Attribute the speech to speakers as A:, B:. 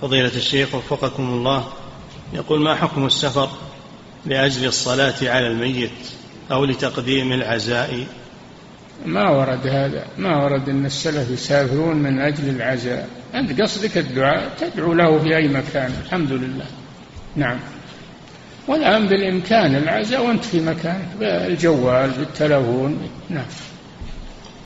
A: فضيلة الشيخ وفقكم الله، يقول: ما حكم السفر لأجل الصلاة على الميت أو لتقديم العزاء؟
B: ما ورد هذا، ما ورد أن السلف يسافرون من أجل العزاء. أنت قصدك الدعاء، تدعو له في أي مكان، الحمد لله. نعم. والآن بالإمكان العزاء وأنت في مكانك، بالجوال، بالتلفون. نعم.